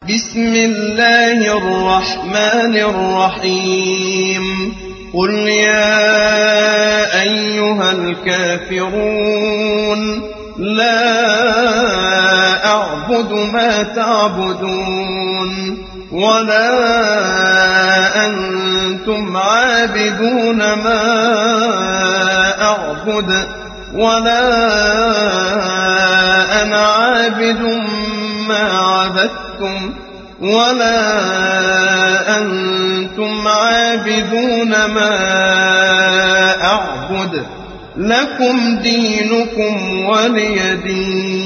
بسم الله الرحمن الرحيم قل يا أيها الكافرون لا أعبد ما تعبدون ولا أنتم عابدون ما أعبد ولا أنا عابد ما عبدتم ولا أنتم عابدون ما أعبد لكم دينكم ولي دين.